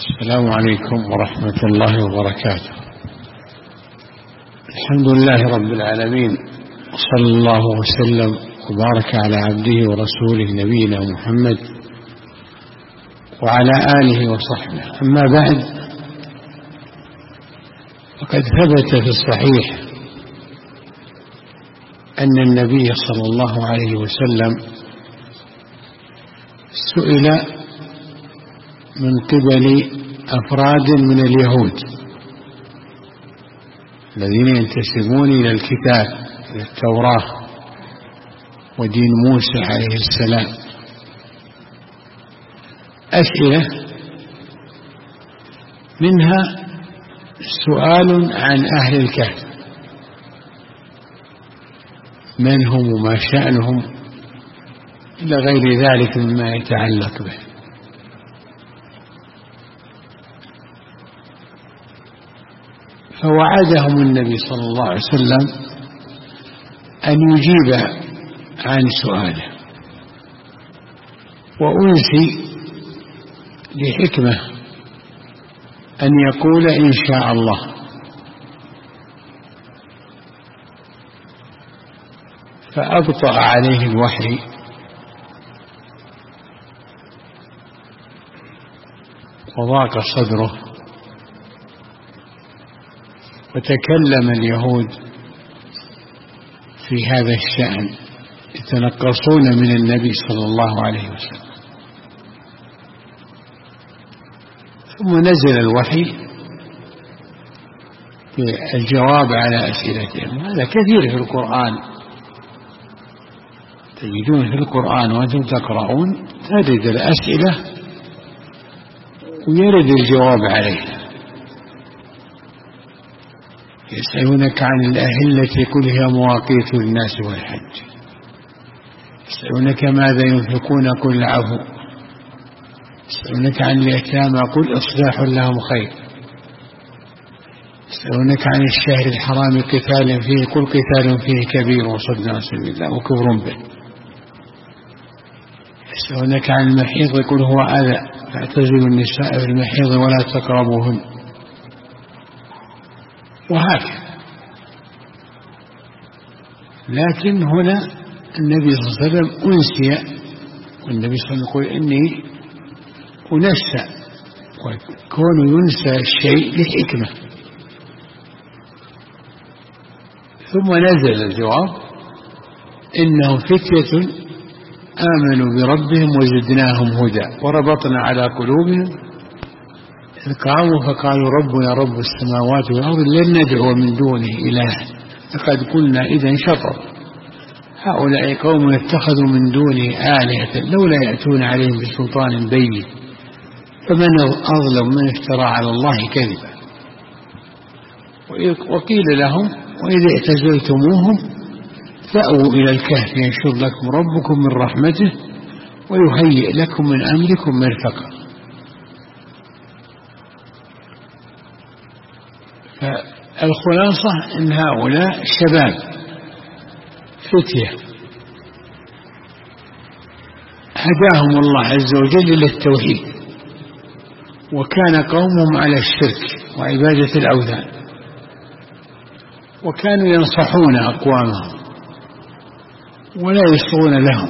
السلام عليكم ورحمة الله وبركاته. الحمد لله رب العالمين، وصلى الله وسلم وبارك على عبده ورسوله نبينا محمد وعلى آله وصحبه. أما بعد، فقد ثبت في الصحيح أن النبي صلى الله عليه وسلم سئل من قبل أفراد من اليهود الذين ينتسبون إلى الكتاب، إلى التوراة ودين موسى عليه السلام، أسئلة منها سؤال عن أهل الكهف، من هم وما شأنهم إلى غير ذلك مما يتعلق به. فوعدهم النبي صلى الله عليه وسلم أن يجيب عن سؤاله، وأنسي لحكمة أن يقول إن شاء الله، فأبطأ عليه الوحي وضاق صدره، وتكلم اليهود في هذا الشأن يتنقصون من النبي صلى الله عليه وسلم. ثم نزل الوحي بالجواب على أسئلتهم. هذا كثير في القرآن، تجدون في القرآن وأنتم تقرؤون تجد الأسئلة ويرد الجواب عليها. يسألونك عن الأهلة قل هي مواقيت للناس والحج، يسألونك ماذا ينفقون قل العفو، يسألونك عن اليتامى قل إصلاح لهم خير، يسألونك عن الشهر الحرام قتال فيه قل قتال فيه كبير وصد عن سبيل الله وكفر به، يسألونك عن المحيض قل هو أذى فاعتزلوا النساء في المحيض ولا تقربوهن، وهكذا. لكن هنا النبي صلى الله عليه وسلم أنسي، والنبي صلى الله عليه وسلم يقول إني أنسى، وكون ينسى الشيء لحكمة. ثم نزل الجواب: إنهم فتية آمنوا بربهم وزدناهم هدى وربطنا على قلوبهم إذ قاموا فقالوا ربنا رب السماوات والأرض لن ندعو من دونه إلها لقد قلنا إذا شطط هؤلاء قوم اتخذوا من دونه آلهة لولا يأتون عليهم بسلطان بين فمن أظلم من افترى على الله كذبا. وقيل لهم وإذا اعتزلتموهم فأووا إلى الكهف ينشر لكم ربكم من رحمته ويهيئ لكم من أمركم مرفقا. فالخلاصة أن هؤلاء شباب فتية هداهم الله عز وجل إلى التوحيد، وكان قومهم على الشرك وعبادة الأوثان، وكانوا ينصحون أقوامهم ولا يصغون لهم،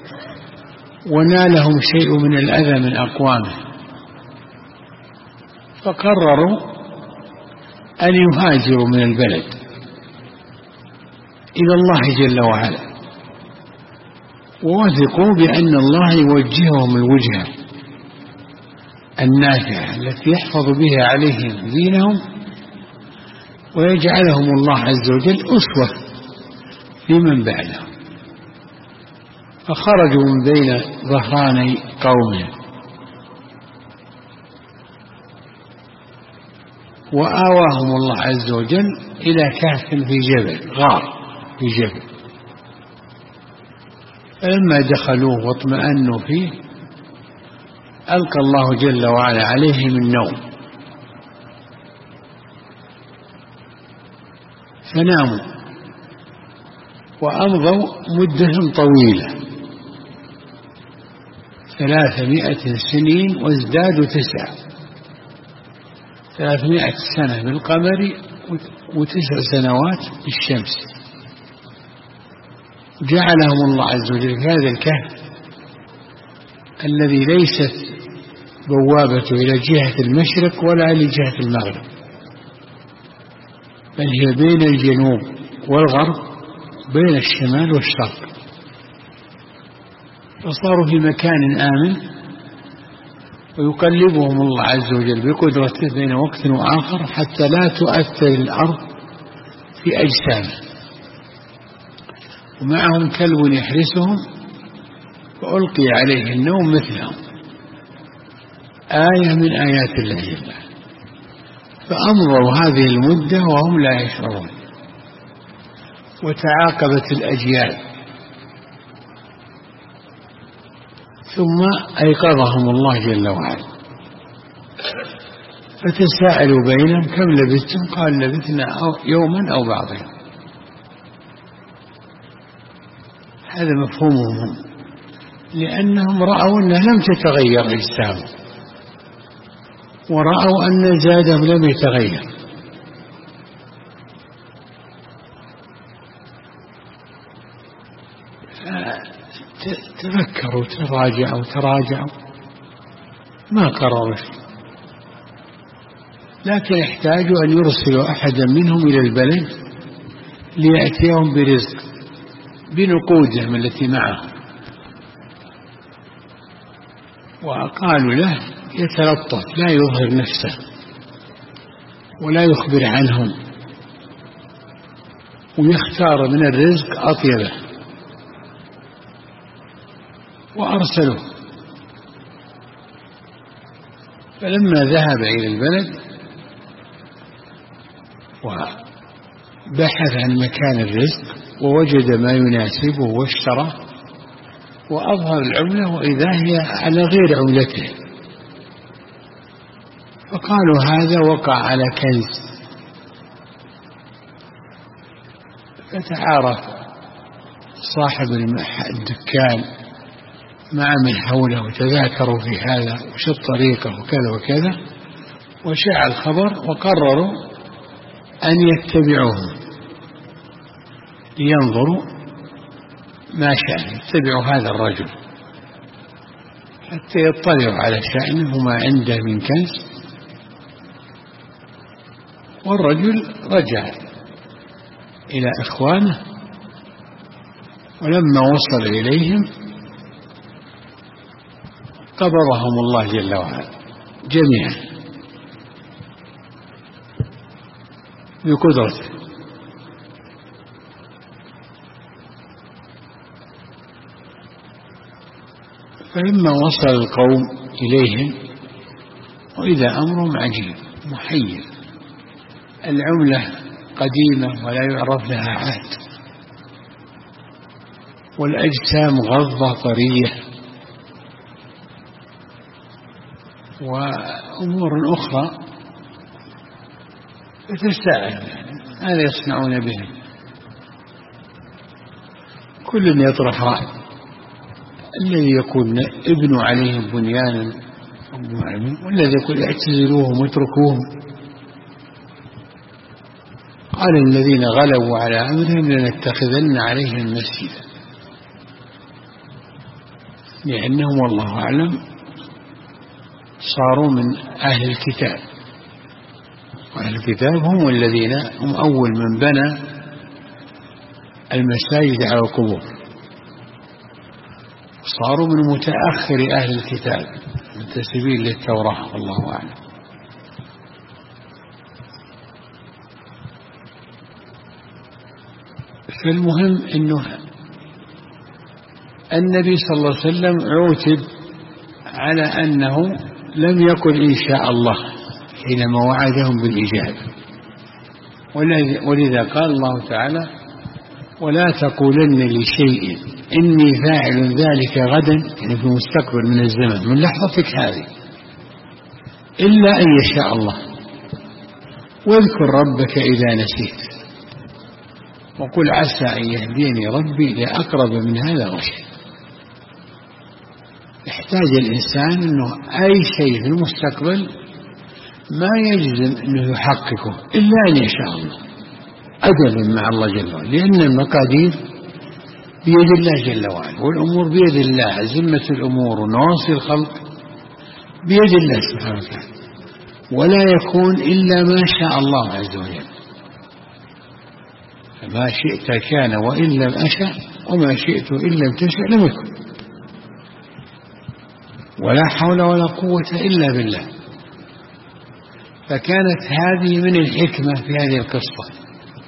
ونالهم شيء من الأذى من أقوامهم، فقرروا أن يهاجروا من البلد إلى الله جل وعلا، ووثقوا بأن الله يوجههم الوجهة النافعة التي يحفظ بها عليهم دينهم ويجعلهم الله عز وجل أسوة لمن بعدهم. فخرجوا من بين ظهراني قومهم وآواهم الله عز وجل إلى كهف في جبل، غار في جبل. فلما دخلوه واطمأنوا فيه ألقى الله جل وعلا عليهم النوم فناموا، وأمضوا مدة طويلة 300 سنين وازدادوا 9. 300 سنة بالقمر و9 سنوات بالشمس. جعلهم الله عز وجل في هذا الكهف الذي ليست بوابته إلى جهة المشرق ولا لجهة المغرب، بل هي بين الجنوب والغرب، بين الشمال والشرق، فصاروا في مكان آمن، ويقلبهم الله عز وجل بقدرته بين وقت وآخر حتى لا تؤثر الأرض في أجسامه. ومعهم كلب يحرسهم فألقي عليه النوم مثلهم، آية من آيات الله جل. فأمضوا هذه المدة وهم لا يشعرون، وتعاقبت الأجيال، ثم أيقظهم الله جل وعلا، فتساءلوا بينهم كم لبثتم؟ قال لبثنا يوما أو بعض يوم. هذا مفهومهم، لأنهم رأوا أنها لم تتغير أجسامهم، ورأوا أن زادهم لم يتغير. تفكروا تراجعوا ما قرروا شيء، لكن احتاجوا أن يرسلوا أحدا منهم إلى البلد ليأتيهم برزق بنقودهم التي معهم، وقالوا له يتلطف لا يظهر نفسه ولا يخبر عنهم، ويختار من الرزق أطيبه. وأرسلوه، فلما ذهب إلى البلد وبحث عن مكان الرزق ووجد ما يناسبه واشترى وأظهر العملة وإذا هي على غير عملته، فقالوا هذا وقع على كنز. فتعارف صاحب الدكان مع من حوله وتذاكروا في هذا وش الطريقة وكذا وكذا، وشاع الخبر، وقرروا أن يتبعوهم لينظروا ما شأن، يتبعوا هذا الرجل حتى يطلعوا على شأنه وما عنده من كنز. والرجل رجع إلى إخوانه، ولما وصل إليهم قبضهم الله جل وعلا جميعا بقدرته. فلما وصل القوم إليهم وإذا أمرهم عجيب محير، العملة قديمة ولا يعرف لها عهد، والأجسام غضة طرية، وأمور أخرى. فتساءل ماذا يصنعون بهم؟ كل يطرح رأي، الذي يقول ابنوا عليهم بنيانا والذي يقول اعتزلوهم واتركوهم. قال الذين غلبوا على أمرهم لنتخذن عليهم مسجدا، لأنهم والله أعلم صاروا من أهل الكتاب، وأهل الكتاب هم الذين هم أول من بنى المساجد على القبور، صاروا من متأخر أهل الكتاب منتسبين للتوراة والله أعلم. فالمهم أنه النبي صلى الله عليه وسلم عوتب على أنه لم يقل إن شاء الله حينما وعدهم بالإجابة، ولذا قال الله تعالى ولا تقولن لشيء إني فاعل ذلك غدا، يعني في المستقبل من الزمن من لحظتك هذه، إلا أن يشاء الله، واذكر ربك إذا نسيت وقل عسى أن يهديني ربي لأقرب من هذا رشدا. يحتاج الإنسان أنه أي شيء في المستقبل ما يجزم أنه يحققه إلا أن يشاء الله أدبا مع الله جل وعلا، لأن المقادير بيد الله جل وعلا، والأمور بيد الله، زمة الأمور ونواصي الخلق بيد الله سبحانه وتعالى، ولا يكون إلا ما شاء الله عز وجل. فما شئت كان وإن لم أشأ، وما شئت إن لم تشأ لم يكن، ولا حول ولا قوة إلا بالله. فكانت هذه من الحكمة في هذه القصة،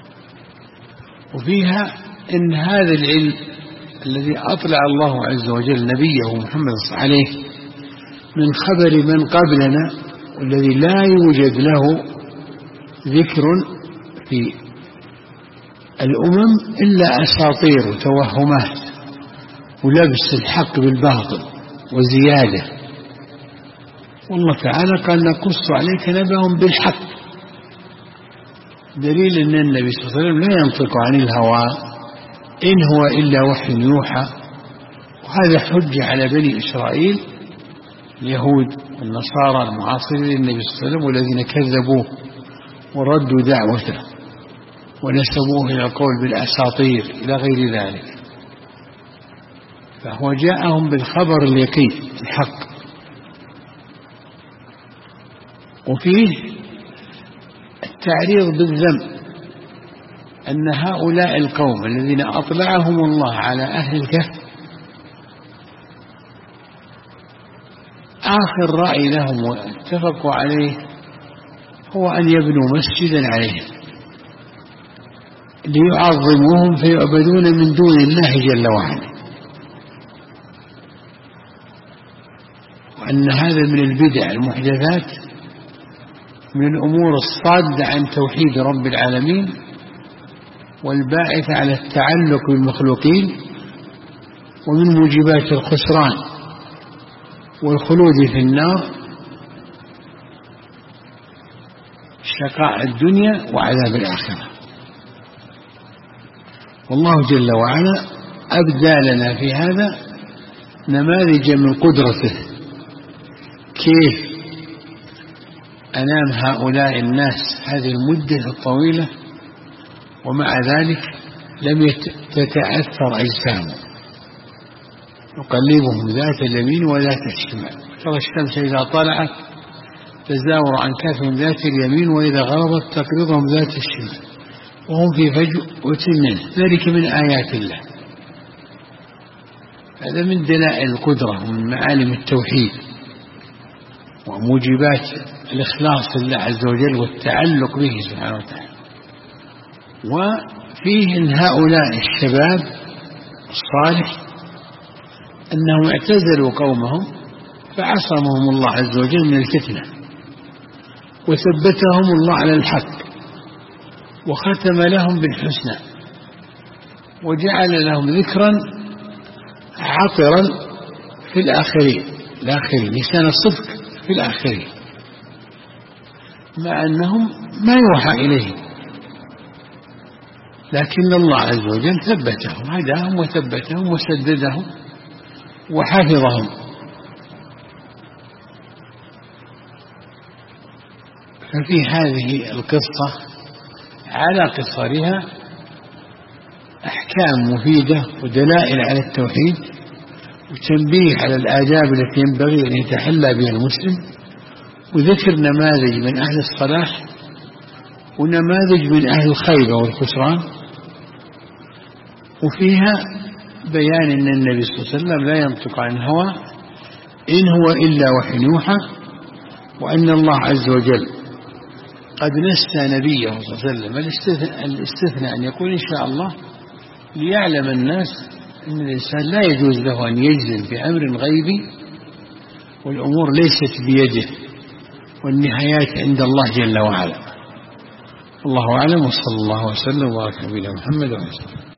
وفيها إن هذا العلم الذي أطلع الله عز وجل نبيه محمد عليه من خبر من قبلنا، والذي لا يوجد له ذكر في الأمم إلا أساطير وتوهمات ولبس الحق بالباطل وزيادة. والله تعالى قال نقص عليك نبأهم بالحق، دليل أن النبي صلى الله عليه وسلم لا ينطق عن الهوى إن هو إلا وحي يوحى. وهذا حجة على بني إسرائيل اليهود والنصارى المعاصرين للنبي صلى الله عليه وسلم، والذين كذبوه وردوا دعوته ونسبوه إلى القول بالأساطير إلى غير ذلك. فهو جاءهم بالخبر اليقين الحق. وفيه التعريض بالذنب، أن هؤلاء القوم الذين أطلعهم الله على أهل الكهف آخر رأي لهم واتفقوا عليه هو أن يبنوا مسجدا عليهم ليعظموهم فيعبدون من دون الله جل وعلا، وأن هذا من البدع المحدثات، من الأمور الصادة عن توحيد رب العالمين والباعث على التعلق بالمخلوقين، ومن موجبات الخسران والخلود في النار، شقاء الدنيا وعذاب الآخرة. والله جل وعلا أبدى لنا في هذا نماذج من قدرته، كيف أنام هؤلاء الناس هذه المدة الطويلة ومع ذلك لم تتأثر أجسامهم، يقلبهم ذات اليمين وذات الشمال، ترى الشمس إذا طلعت تزاور عن كافهم ذات اليمين، وإذا غربت تقرضهم ذات الشمال، وهم في فجوة منه، ذلك من آيات الله. هذا من دلائل القدرة ومن معالم التوحيد وموجبات الإخلاص لله عز وجل والتعلق به سبحانه وتعالى. وفيه إن هؤلاء الشباب الصالح أنهم اعتزلوا قومهم فعصمهم الله عز وجل من الفتنة، وثبتهم الله على الحق، وختم لهم بالحسنى، وجعل لهم ذكرا عطرا في الآخرين، لسان الصدق في الآخرين، مع أنهم ما يوحى إليهم، لكن الله عز وجل ثبتهم، هداهم وثبتهم وسددهم وحفظهم. ففي هذه القصة على قصرها أحكام مفيدة ودلائل على التوحيد، وتنبيه على الآداب التي ينبغي أن يتحلى بها المسلم، وذكر نماذج من أهل الصلاح ونماذج من أهل الخيبة والخسران. وفيها بيان أن النبي صلى الله عليه وسلم لا ينطق عن الهوى إن هو إلا وحي يوحى، وأن الله عز وجل قد نسى نبيه صلى الله عليه وسلم الاستثناء أن يقول إن شاء الله، ليعلم الناس أن الإنسان لا يجوز له أن يجزم بأمر غيبي، والأمور ليست بيده، والنهايات عند الله جل وعلا. الله أعلم، وصلى الله وسلم وبارك على محمد وعلى آله.